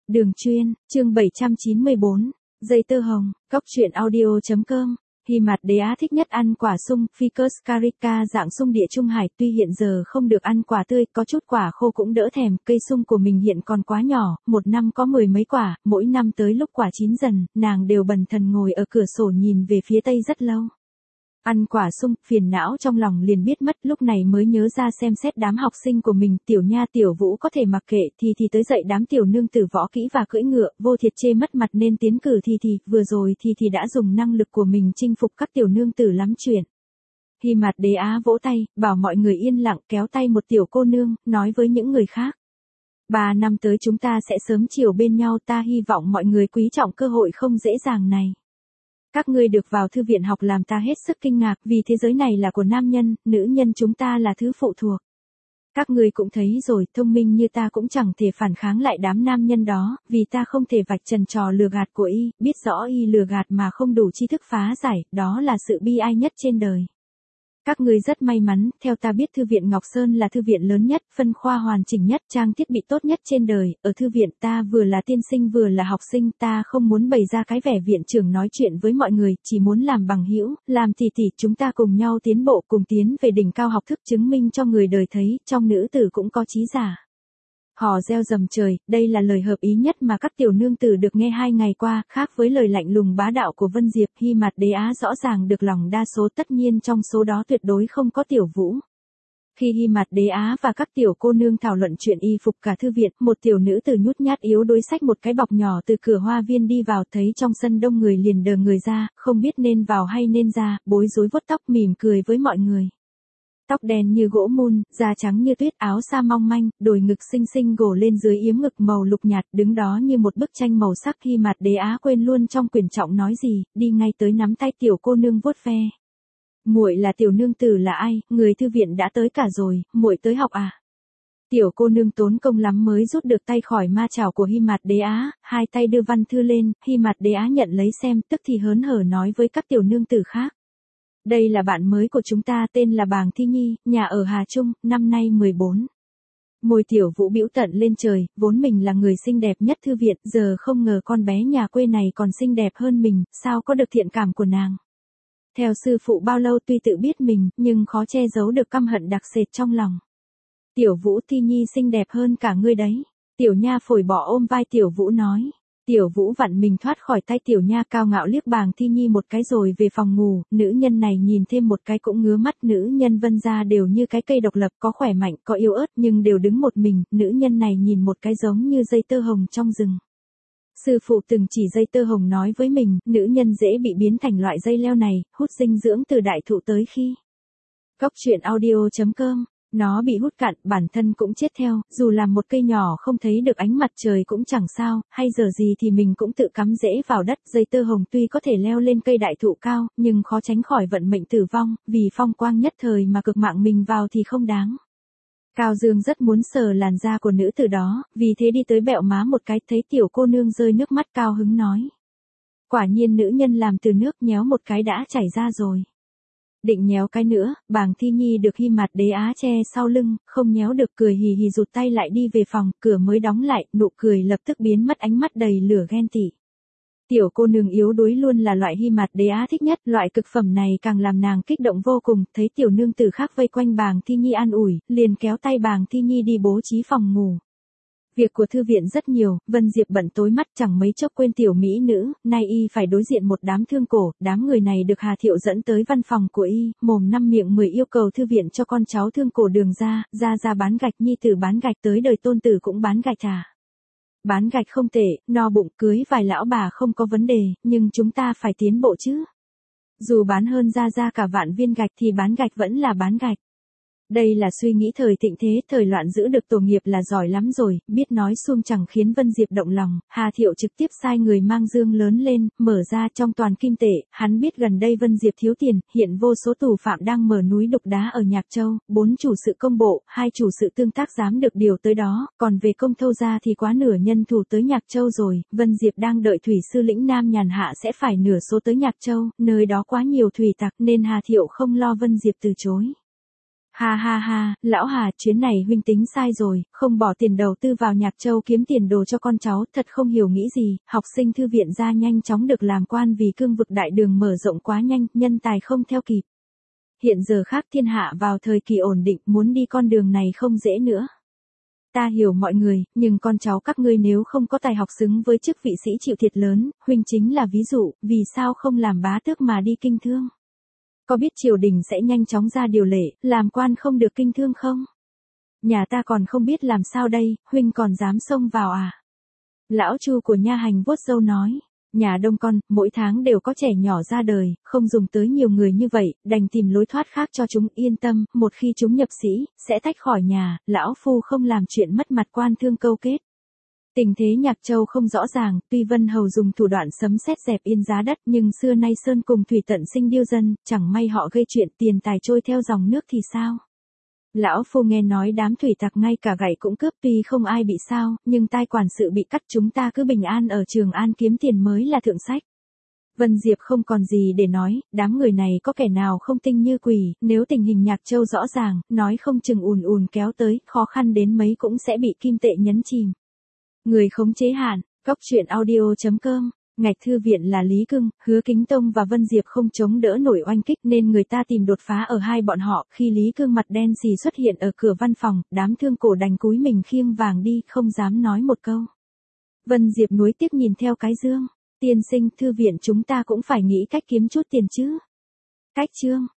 Đường chuyên, chương 794, dây tơ hồng, góc truyện audio.com. Hy Mạt Đế Á thích nhất ăn quả sung Ficus carica dạng sung địa Trung Hải, tuy hiện giờ không được ăn quả tươi, có chút quả khô cũng đỡ thèm, cây sung của mình hiện còn quá nhỏ, một năm có 10 mấy quả, mỗi năm tới lúc quả chín dần, nàng đều bần thần ngồi ở cửa sổ nhìn về phía tây rất lâu. Ăn quả sung, phiền não trong lòng liền biết mất, lúc này mới nhớ ra xem xét đám học sinh của mình, Tiểu Nha Tiểu Vũ có thể mặc kệ, thì tới dạy đám tiểu nương tử võ kỹ và cưỡi ngựa, Vô Thiệt chê mất mặt nên tiến cử thì vừa rồi thì đã dùng năng lực của mình chinh phục các tiểu nương tử lắm chuyện. Hy Mạt Đế Á vỗ tay, bảo mọi người yên lặng, kéo tay một tiểu cô nương, nói với những người khác. 3 năm tới chúng ta sẽ sớm chiều bên nhau, ta hy vọng mọi người quý trọng cơ hội không dễ dàng này. Các ngươi được vào thư viện học làm ta hết sức kinh ngạc, vì thế giới này là của nam nhân, nữ nhân chúng ta là thứ phụ thuộc. Các ngươi cũng thấy rồi, thông minh như ta cũng chẳng thể phản kháng lại đám nam nhân đó, vì ta không thể vạch trần trò lừa gạt của y, biết rõ y lừa gạt mà không đủ tri thức phá giải, đó là sự bi ai nhất trên đời. Các ngươi rất may mắn, theo ta biết Thư viện Ngọc Sơn là thư viện lớn nhất, phân khoa hoàn chỉnh nhất, trang thiết bị tốt nhất trên đời, ở thư viện ta vừa là tiên sinh vừa là học sinh, ta không muốn bày ra cái vẻ viện trưởng nói chuyện với mọi người, chỉ muốn làm bằng hữu, làm tỷ tỷ, chúng ta cùng nhau tiến bộ, cùng tiến về đỉnh cao học thức, chứng minh cho người đời thấy, trong nữ tử cũng có trí giả. Hò reo rầm trời, đây là lời hợp ý nhất mà các tiểu nương tử được nghe 2 ngày qua, khác với lời lạnh lùng bá đạo của Vân Diệp. Hy Mạt Đế Á rõ ràng được lòng đa số, tất nhiên trong số đó tuyệt đối không có Tiểu Vũ. Khi Hy Mạt Đế Á và các tiểu cô nương thảo luận chuyện y phục cả thư viện, một tiểu nữ tử nhút nhát yếu đuối xách một cái bọc nhỏ từ cửa hoa viên đi vào, thấy trong sân đông người liền đờ người ra, không biết nên vào hay nên ra, bối rối vuốt tóc mỉm cười với mọi người. Tóc đen như gỗ mun, da trắng như tuyết, áo sa mong manh, đồi ngực xinh xinh gồ lên dưới yếm ngực màu lục nhạt, đứng đó như một bức tranh màu sắc. Hy Mạt Đế Á quên luôn trong quyển trọng nói gì, đi ngay tới nắm tay tiểu cô nương vuốt ve. Muội là tiểu nương tử là ai, người thư viện đã tới cả rồi, muội tới học à? Tiểu cô nương tốn công lắm mới rút được tay khỏi ma chảo của Hy Mạt Đế Á, hai tay đưa văn thư lên, Hy Mạt Đế Á nhận lấy xem, tức thì hớn hở nói với các tiểu nương tử khác. Đây là bạn mới của chúng ta, tên là Bàng Thi Nhi, nhà ở Hà Trung, năm nay 14. Môi Tiểu Vũ bĩu tận lên trời, vốn mình là người xinh đẹp nhất thư viện, giờ không ngờ con bé nhà quê này còn xinh đẹp hơn mình, sao có được thiện cảm của nàng. Theo sư phụ bao lâu tuy tự biết mình, nhưng khó che giấu được căm hận đặc sệt trong lòng. Tiểu Vũ, Thi Nhi xinh đẹp hơn cả ngươi đấy. Tiểu Nha phổi bỏ ôm vai Tiểu Vũ nói. Tiểu Vũ vặn mình thoát khỏi tay Tiểu Nha, cao ngạo liếc Bàng Thi Nhi một cái rồi về phòng ngủ, nữ nhân này nhìn thêm một cái cũng ngứa mắt. Nữ nhân Vân gia đều như cái cây độc lập, có khỏe mạnh, có yếu ớt nhưng đều đứng một mình, nữ nhân này nhìn một cái giống như dây tơ hồng trong rừng. Sư phụ từng chỉ dây tơ hồng nói với mình, nữ nhân dễ bị biến thành loại dây leo này, hút dinh dưỡng từ đại thụ tới khi. Góc truyện audio.com. Nó bị hút cạn, bản thân cũng chết theo, dù làm một cây nhỏ không thấy được ánh mặt trời cũng chẳng sao, hay giờ gì thì mình cũng tự cắm rễ vào đất. Dây tơ hồng tuy có thể leo lên cây đại thụ cao, nhưng khó tránh khỏi vận mệnh tử vong, vì phong quang nhất thời mà cực mạng mình vào thì không đáng. Cao Dương rất muốn sờ làn da của nữ tử đó, vì thế đi tới bẹo má một cái, thấy tiểu cô nương rơi nước mắt, cao hứng nói. Quả nhiên nữ nhân làm từ nước, nhéo một cái đã chảy ra rồi. Định nhéo cái nữa, Bàng Thi Nhi được Hy Mạt Đế Á che sau lưng, không nhéo được, cười hì hì rụt tay lại đi về phòng, cửa mới đóng lại, nụ cười lập tức biến mất, ánh mắt đầy lửa ghen tị. Tiểu cô nương yếu đuối luôn là loại Hy Mạt Đế Á thích nhất, loại cực phẩm này càng làm nàng kích động vô cùng, thấy tiểu nương tử khác vây quanh Bàng Thi Nhi an ủi, liền kéo tay Bàng Thi Nhi đi bố trí phòng ngủ. Việc của thư viện rất nhiều, Vân Diệp bận tối mắt chẳng mấy chốc quên tiểu mỹ nữ, nay y phải đối diện một đám thương cổ, đám người này được Hà Thiệu dẫn tới văn phòng của y, mồm năm miệng 10 yêu cầu thư viện cho con cháu thương cổ Đường ra bán gạch, nhi tử bán gạch, tới đời tôn tử cũng bán gạch à. Bán gạch không tệ, no bụng, cưới vài lão bà không có vấn đề, nhưng chúng ta phải tiến bộ chứ. Dù bán hơn ra cả vạn viên gạch thì bán gạch vẫn là bán gạch. Đây là suy nghĩ thời thịnh thế, thời loạn giữ được tổ nghiệp là giỏi lắm rồi, biết nói suông chẳng khiến Vân Diệp động lòng. Hà Thiệu trực tiếp sai người mang dương lớn lên, mở ra trong toàn kim tệ, hắn biết gần đây Vân Diệp thiếu tiền, hiện vô số tù phạm đang mở núi đục đá ở Nhạc Châu, 4 chủ sự công bộ, 2 chủ sự tương tác giám được điều tới đó, còn về công thâu ra thì quá nửa nhân thủ tới Nhạc Châu rồi, Vân Diệp đang đợi thủy sư lĩnh Nam Nhàn Hạ sẽ phải nửa số tới Nhạc Châu, nơi đó quá nhiều thủy tặc nên Hà Thiệu không lo Vân Diệp từ chối. Ha ha ha, lão Hà, chuyến này huynh tính sai rồi, không bỏ tiền đầu tư vào Nhạc Châu kiếm tiền đồ cho con cháu, thật không hiểu nghĩ gì, học sinh thư viện ra nhanh chóng được làm quan vì cương vực đại đường mở rộng quá nhanh, nhân tài không theo kịp. Hiện giờ khác thiên hạ vào thời kỳ ổn định, muốn đi con đường này không dễ nữa. Ta hiểu mọi người, nhưng con cháu các ngươi nếu không có tài học xứng với chức vị sĩ chịu thiệt lớn, huynh chính là ví dụ, vì sao không làm bá tước mà đi kinh thương? Có biết triều đình sẽ nhanh chóng ra điều lệ, làm quan không được kinh thương không? Nhà ta còn không biết làm sao đây, huynh còn dám xông vào à? Lão Chu của nha hành vuốt râu nói, nhà đông con, mỗi tháng đều có trẻ nhỏ ra đời, không dùng tới nhiều người như vậy, đành tìm lối thoát khác cho chúng yên tâm, một khi chúng nhập sĩ, sẽ tách khỏi nhà, lão phu không làm chuyện mất mặt quan thương câu kết. Tình thế Nhạc Châu không rõ ràng, tuy Vân Hầu dùng thủ đoạn sấm sét dẹp yên giá đất nhưng xưa nay sơn cùng thủy tận sinh điêu dân, chẳng may họ gây chuyện tiền tài trôi theo dòng nước thì sao? Lão phu nghe nói đám thủy tặc ngay cả gậy cũng cướp tuy không ai bị sao, nhưng tai quản sự bị cắt chúng ta cứ bình an ở Trường An kiếm tiền mới là thượng sách. Vân Diệp không còn gì để nói, đám người này có kẻ nào không tinh như quỷ, nếu tình hình Nhạc Châu rõ ràng, nói không chừng ùn ùn kéo tới, khó khăn đến mấy cũng sẽ bị kim tệ nhấn chìm. Người khống chế hạn, Cóc Truyện Audio.com, ngạch thư viện là Lý Cưng, Hứa Kính Tông và Vân Diệp không chống đỡ nổi oanh kích nên người ta tìm đột phá ở hai bọn họ, khi Lý Cưng mặt đen xì xuất hiện ở cửa văn phòng, đám thương cổ đành cúi mình khiêng vàng đi, không dám nói một câu. Vân Diệp nuối tiếc nhìn theo cái dương, tiên sinh, thư viện chúng ta cũng phải nghĩ cách kiếm chút tiền chứ. Cách chương.